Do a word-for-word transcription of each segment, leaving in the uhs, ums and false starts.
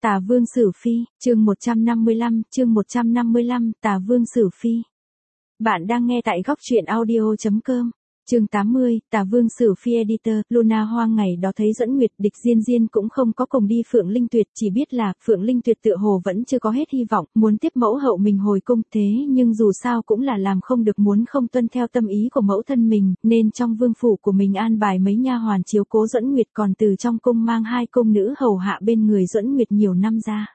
Tà Vương Sử Phi, chương một trăm năm mươi lăm, chương một trăm năm mươi lăm, Tà Vương Sử Phi. Bạn đang nghe tại góc truyện audio chấm com. Chương tám mươi, Tà Vương Sử Phi Editor. Luna Hoang ngày đó thấy Duẫn Nguyệt, Địch Diên Diên cũng không có cùng đi Phượng Linh Tuyệt, chỉ biết là Phượng Linh Tuyệt tựa hồ vẫn chưa có hết hy vọng, muốn tiếp mẫu hậu mình hồi cung, thế nhưng dù sao cũng là làm không được, muốn không tuân theo tâm ý của mẫu thân mình, nên trong vương phủ của mình an bài mấy nha hoàn chiếu cố Duẫn Nguyệt, còn từ trong cung mang hai cung nữ hầu hạ bên người Duẫn Nguyệt nhiều năm ra.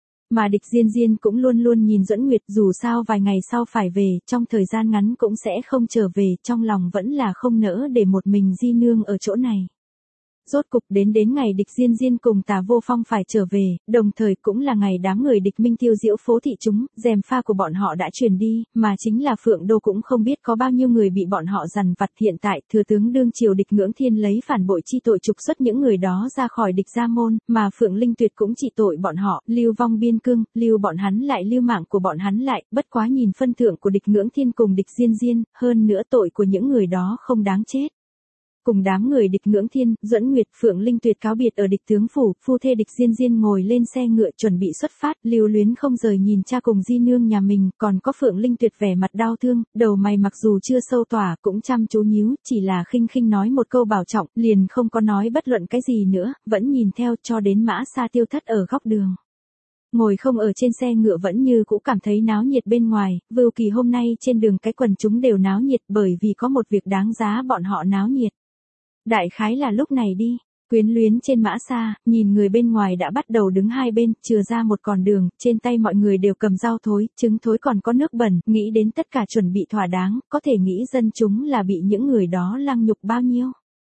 Mà Địch Diên Diên cũng luôn luôn nhìn Duẫn Nguyệt, dù sao vài ngày sau phải về, trong thời gian ngắn cũng sẽ không trở về, trong lòng vẫn là không nỡ để một mình Di Nương ở chỗ này. Rốt cục đến đến ngày Địch Diên Diên cùng Tà Vô Phong phải trở về, đồng thời cũng là ngày đám người Địch Minh tiêu diễu phố thị chúng, gièm pha của bọn họ đã truyền đi, mà chính là Phượng Đô cũng không biết có bao nhiêu người bị bọn họ dằn vặt. Hiện tại thừa tướng đương triều Địch Ngưỡng Thiên lấy phản bội chi tội trục xuất những người đó ra khỏi Địch gia môn, mà Phượng Linh Tuyệt cũng trị tội bọn họ, lưu vong biên cương, lưu bọn hắn lại lưu mạng của bọn hắn lại, bất quá nhìn phân thượng của Địch Ngưỡng Thiên cùng Địch Diên Diên, hơn nữa tội của những người đó không đáng chết. Cùng đám người Địch Ngưỡng Thiên, Duẫn Nguyệt, Phượng Linh Tuyệt cáo biệt ở Địch tướng phủ, phu thê Địch Diên Diên ngồi lên xe ngựa chuẩn bị xuất phát, lưu luyến không rời nhìn cha cùng Di Nương nhà mình, còn có Phượng Linh Tuyệt vẻ mặt đau thương, đầu mày mặc dù chưa sâu tỏa cũng chăm chú nhíu, chỉ là khinh khinh nói một câu bảo trọng, liền không có nói bất luận cái gì nữa, vẫn nhìn theo cho đến Mã Sa tiêu thất ở góc đường. Ngồi không ở trên xe ngựa vẫn như cũ cảm thấy náo nhiệt bên ngoài, Vưu Kỳ hôm nay trên đường cái quần chúng đều náo nhiệt bởi vì có một việc đáng giá bọn họ náo nhiệt. Đại khái là lúc này đi, quyến luyến trên Mã Sa, nhìn người bên ngoài đã bắt đầu đứng hai bên, chừa ra một con đường, trên tay mọi người đều cầm dao thối, trứng thối còn có nước bẩn, nghĩ đến tất cả chuẩn bị thỏa đáng, có thể nghĩ dân chúng là bị những người đó lăng nhục bao nhiêu.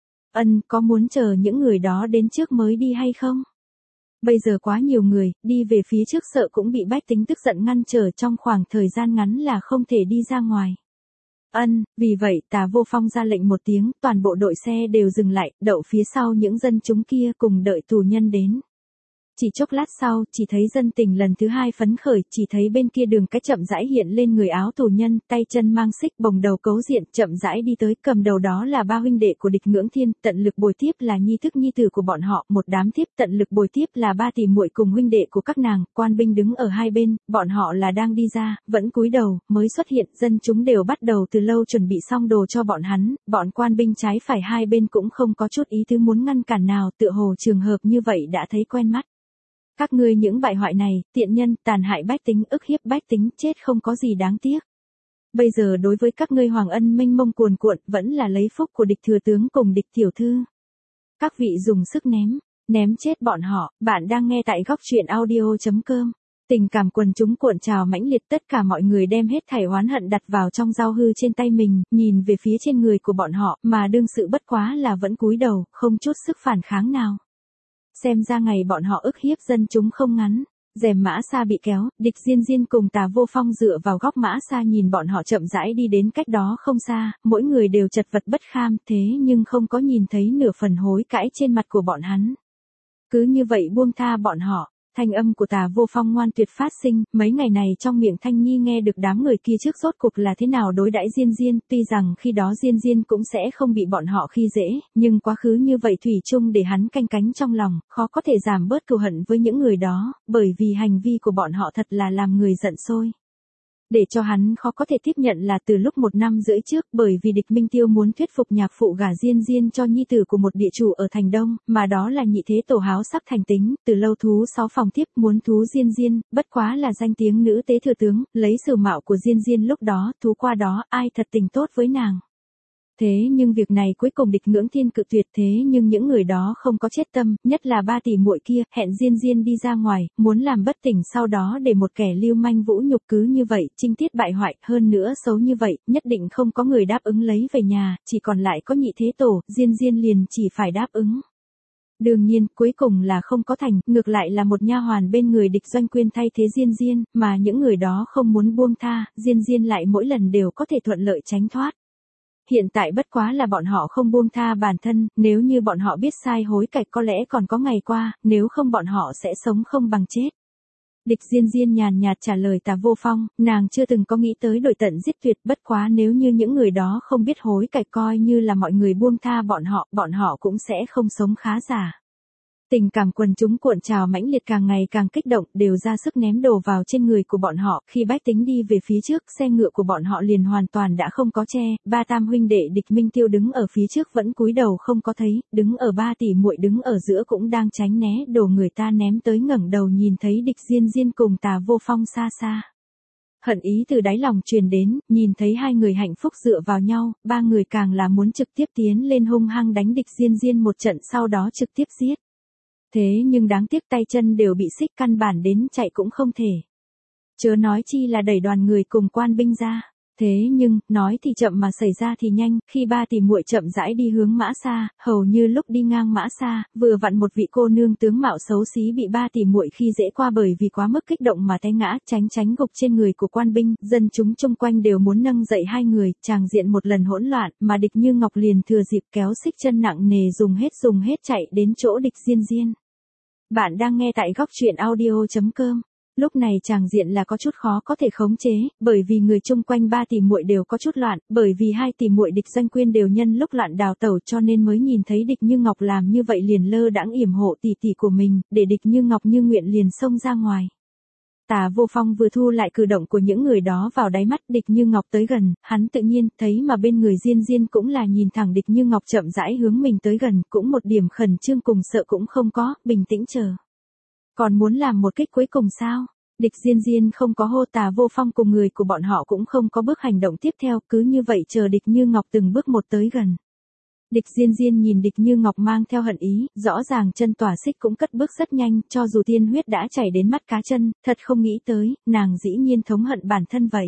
Ân, có muốn chờ những người đó đến trước mới đi hay không? Bây giờ quá nhiều người, đi về phía trước sợ cũng bị bách tính tức giận ngăn trở, trong khoảng thời gian ngắn là không thể đi ra ngoài. Ân, vì vậy Tà Vô Phong ra lệnh một tiếng, toàn bộ đội xe đều dừng lại, đậu phía sau những dân chúng kia cùng đợi tù nhân đến. Chỉ chốc lát sau, chỉ thấy dân tình lần thứ hai phấn khởi, chỉ thấy bên kia đường cái chậm rãi hiện lên người áo tù nhân, tay chân mang xích, bồng đầu cấu diện, chậm rãi đi tới, cầm đầu đó là ba huynh đệ của Địch Ngưỡng Thiên, tận lực bồi tiếp là nhi thức nhi tử của bọn họ, một đám tiếp tận lực bồi tiếp là ba tỷ muội cùng huynh đệ của các nàng, quan binh đứng ở hai bên, bọn họ là đang đi ra, vẫn cúi đầu, mới xuất hiện, dân chúng đều bắt đầu từ lâu chuẩn bị xong đồ cho bọn hắn, bọn quan binh trái phải hai bên cũng không có chút ý tứ muốn ngăn cản nào, tựa hồ trường hợp như vậy đã thấy quen mắt. Các ngươi những bại hoại này, tiện nhân, tàn hại bách tính, ức hiếp bách tính, chết không có gì đáng tiếc. Bây giờ đối với các ngươi hoàng ân mênh mông cuồn cuộn, vẫn là lấy phúc của Địch thừa tướng cùng Địch tiểu thư. Các vị dùng sức ném, ném chết bọn họ. Bạn đang nghe tại góc truyện audio chấm com. Tình cảm quần chúng cuộn trào mãnh liệt, tất cả mọi người đem hết thảy oán hận đặt vào trong dao hư trên tay mình, nhìn về phía trên người của bọn họ, mà đương sự bất quá là vẫn cúi đầu, không chút sức phản kháng nào. Xem ra ngày bọn họ ức hiếp dân chúng không ngắn. Rèm Mã Sa bị kéo, Địch Diên Diên cùng Tà Vô Phong dựa vào góc Mã Sa nhìn bọn họ chậm rãi đi đến cách đó không xa, mỗi người đều chật vật bất kham, thế nhưng không có nhìn thấy nửa phần hối cãi trên mặt của bọn hắn. Cứ như vậy buông tha bọn họ. Thanh âm của Tà Vô Phong ngoan tuyệt phát sinh, mấy ngày này trong miệng Thanh Nhi nghe được đám người kia trước rốt cục là thế nào đối đãi Diên Diên, tuy rằng khi đó Diên Diên cũng sẽ không bị bọn họ khi dễ, nhưng quá khứ như vậy thủy chung để hắn canh cánh trong lòng, khó có thể giảm bớt cừu hận với những người đó, bởi vì hành vi của bọn họ thật là làm người giận sôi. Để cho hắn khó có thể tiếp nhận là từ lúc một năm rưỡi trước, bởi vì Địch Minh Tiêu muốn thuyết phục nhạc phụ gả Diên Diên cho nhi tử của một địa chủ ở thành Đông, mà đó là nhị thế tổ Háo sắp thành tính, từ lâu thú sáu phòng tiếp muốn thú Diên Diên, bất quá là danh tiếng nữ tế thừa tướng, lấy sử mạo của Diên Diên lúc đó, thú qua đó, ai thật tình tốt với nàng. Thế nhưng việc này cuối cùng Địch Ngưỡng Thiên cự tuyệt, thế nhưng những người đó không có chết tâm, nhất là ba tỷ muội kia, hẹn Diên Diên đi ra ngoài, muốn làm bất tỉnh sau đó để một kẻ lưu manh vũ nhục, cứ như vậy, trinh tiết bại hoại, hơn nữa xấu như vậy, nhất định không có người đáp ứng lấy về nhà, chỉ còn lại có nhị thế tổ, Diên Diên liền chỉ phải đáp ứng. Đương nhiên, cuối cùng là không có thành, ngược lại là một nha hoàn bên người Địch Doanh Quyên thay thế Diên Diên, mà những người đó không muốn buông tha, Diên Diên lại mỗi lần đều có thể thuận lợi tránh thoát. Hiện tại bất quá là bọn họ không buông tha bản thân, nếu như bọn họ biết sai hối cải có lẽ còn có ngày qua, nếu không bọn họ sẽ sống không bằng chết. Địch Diên Diên nhàn nhạt trả lời Tà Vô Phong, nàng chưa từng có nghĩ tới đổi tận giết tuyệt, bất quá nếu như những người đó không biết hối cải coi như là mọi người buông tha bọn họ, bọn họ cũng sẽ không sống khá giả. Tình cảm quần chúng cuộn trào mãnh liệt càng ngày càng kích động, đều ra sức ném đồ vào trên người của bọn họ, khi bách tính đi về phía trước, xe ngựa của bọn họ liền hoàn toàn đã không có che, ba tam huynh đệ Địch Minh Tiêu đứng ở phía trước vẫn cúi đầu không có thấy, đứng ở ba tỷ muội đứng ở giữa cũng đang tránh né đồ người ta ném tới, ngẩng đầu nhìn thấy Địch Diên Diên cùng Tà Vô Phong xa xa. Hận ý từ đáy lòng truyền đến, nhìn thấy hai người hạnh phúc dựa vào nhau, ba người càng là muốn trực tiếp tiến lên hung hăng đánh Địch Diên Diên một trận, sau đó trực tiếp giết. Thế nhưng đáng tiếc tay chân đều bị xích, căn bản đến chạy cũng không thể. Chớ nói chi là đẩy đoàn người cùng quan binh ra. Thế nhưng, nói thì chậm mà xảy ra thì nhanh, khi ba tỷ muội chậm rãi đi hướng Mã Sa, hầu như lúc đi ngang Mã Sa, vừa vặn một vị cô nương tướng mạo xấu xí bị ba tỷ muội khi dễ qua bởi vì quá mức kích động mà té ngã, tránh tránh gục trên người của quan binh, dân chúng chung quanh đều muốn nâng dậy hai người, tràng diện một lần hỗn loạn, mà Địch Như Ngọc liền thừa dịp kéo xích chân nặng nề dùng hết dùng hết chạy đến chỗ Địch Diên Diên. Bạn đang nghe tại góc truyện audio chấm com. Lúc này tràng diện là có chút khó có thể khống chế, bởi vì người chung quanh ba tỷ muội đều có chút loạn, bởi vì hai tỷ muội Địch Doanh Quyên đều nhân lúc loạn đào tẩu cho nên mới nhìn thấy Địch Như Ngọc làm như vậy liền lơ đãng yểm hộ tỷ tỷ của mình, để Địch Như Ngọc như nguyện liền xông ra ngoài. Tà Vô Phong vừa thu lại cử động của những người đó vào đáy mắt Địch Như Ngọc tới gần, hắn tự nhiên thấy mà bên người Diên Diên cũng là nhìn thẳng Địch Như Ngọc chậm rãi hướng mình tới gần, cũng một điểm khẩn trương cùng sợ cũng không có, bình tĩnh chờ. Còn muốn làm một kích cuối cùng sao? Địch Diên Diên không có hô, Tà Vô Phong cùng người của bọn họ cũng không có bước hành động tiếp theo, cứ như vậy chờ Địch Như Ngọc từng bước một tới gần. Địch Diên Diên nhìn Địch Như Ngọc mang theo hận ý, rõ ràng chân tỏa xích cũng cất bước rất nhanh, cho dù tiên huyết đã chảy đến mắt cá chân, thật không nghĩ tới, nàng dĩ nhiên thống hận bản thân vậy.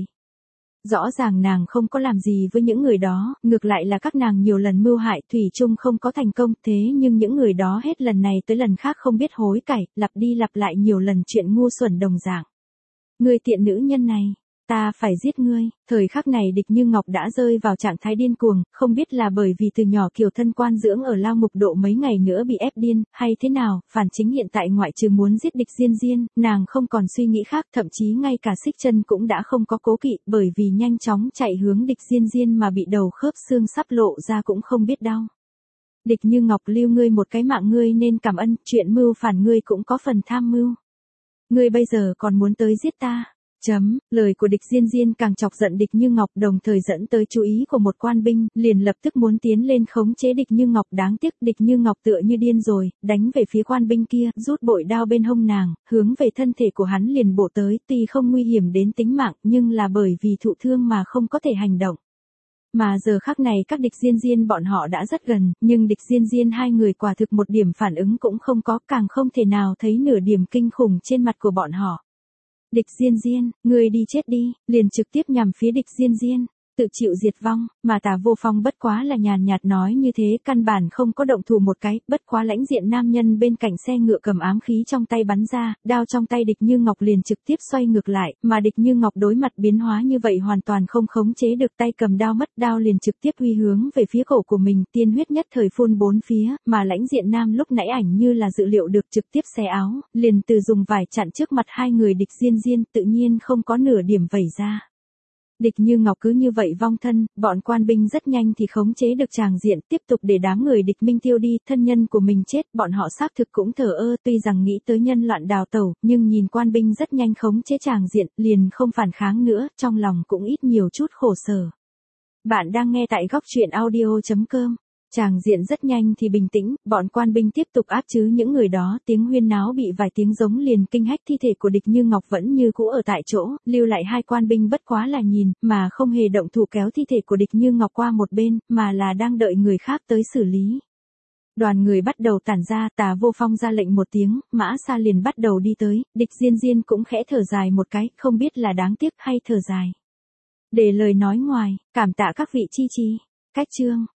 Rõ ràng nàng không có làm gì với những người đó, ngược lại là các nàng nhiều lần mưu hại, thủy chung không có thành công, thế nhưng những người đó hết lần này tới lần khác không biết hối cải, lặp đi lặp lại nhiều lần chuyện ngu xuẩn đồng dạng. Ngươi tiện nữ nhân này, ta phải giết ngươi. Thời khắc này Địch Như Ngọc đã rơi vào trạng thái điên cuồng, không biết là bởi vì từ nhỏ kiều thân quan dưỡng ở lao ngục độ mấy ngày nữa bị ép điên, hay thế nào, phản chính hiện tại ngoại trừ muốn giết Địch Diên Diên, nàng không còn suy nghĩ khác, thậm chí ngay cả xích chân cũng đã không có cố kỵ, bởi vì nhanh chóng chạy hướng Địch Diên Diên mà bị đầu khớp xương sắp lộ ra cũng không biết đau. Địch Như Ngọc, lưu ngươi một cái mạng ngươi nên cảm ơn, chuyện mưu phản ngươi cũng có phần tham mưu. Ngươi bây giờ còn muốn tới giết ta. Chấm, lời của Địch Diên Diên càng chọc giận Địch Như Ngọc, đồng thời dẫn tới chú ý của một quan binh, liền lập tức muốn tiến lên khống chế Địch Như Ngọc, đáng tiếc Địch Như Ngọc tựa như điên rồi, đánh về phía quan binh kia, rút bội đao bên hông nàng, hướng về thân thể của hắn liền bổ tới, tuy không nguy hiểm đến tính mạng, nhưng là bởi vì thụ thương mà không có thể hành động. Mà giờ khắc này các Địch Diên Diên bọn họ đã rất gần, nhưng Địch Diên Diên hai người quả thực một điểm phản ứng cũng không có, càng không thể nào thấy nửa điểm kinh khủng trên mặt của bọn họ. Địch Diên Diên, ngươi đi chết đi, liền trực tiếp nhằm phía Địch Diên Diên, tự chịu diệt vong, mà Tà Vô Phong bất quá là nhàn nhạt nói như thế, căn bản không có động thủ một cái, bất quá lãnh diện nam nhân bên cạnh xe ngựa cầm ám khí trong tay bắn ra, đao trong tay Địch Như Ngọc liền trực tiếp xoay ngược lại, mà Địch Như Ngọc đối mặt biến hóa như vậy hoàn toàn không khống chế được, tay cầm đao mất đao liền trực tiếp huy hướng về phía cổ của mình, tiên huyết nhất thời phun bốn phía, mà lãnh diện nam lúc nãy ảnh như là dự liệu được trực tiếp xé áo, liền từ dùng vải chặn trước mặt hai người Địch Diên Diên, tự nhiên không có nửa điểm vẩy ra. Địch Như Ngọc cứ như vậy vong thân, bọn quan binh rất nhanh thì khống chế được tràng diện, tiếp tục để đám người Địch Minh Tiêu đi, thân nhân của mình chết, bọn họ xác thực cũng thờ ơ, tuy rằng nghĩ tới nhân loạn đào tẩu, nhưng nhìn quan binh rất nhanh khống chế tràng diện, liền không phản kháng nữa, trong lòng cũng ít nhiều chút khổ sở. Bạn đang nghe tại góc truyện audio chấm com. Tràng diện rất nhanh thì bình tĩnh, bọn quan binh tiếp tục áp chứ những người đó, tiếng huyên náo bị vài tiếng giống liền kinh hách, thi thể của Địch Như Ngọc vẫn như cũ ở tại chỗ, lưu lại hai quan binh bất quá là nhìn, mà không hề động thủ kéo thi thể của Địch Như Ngọc qua một bên, mà là đang đợi người khác tới xử lý. Đoàn người bắt đầu tản ra, Tà Vô Phong ra lệnh một tiếng, Mã Sa liền bắt đầu đi tới, Địch Diên Diên cũng khẽ thở dài một cái, không biết là đáng tiếc hay thở dài. Để lời nói ngoài, cảm tạ các vị chi chi. Cách chương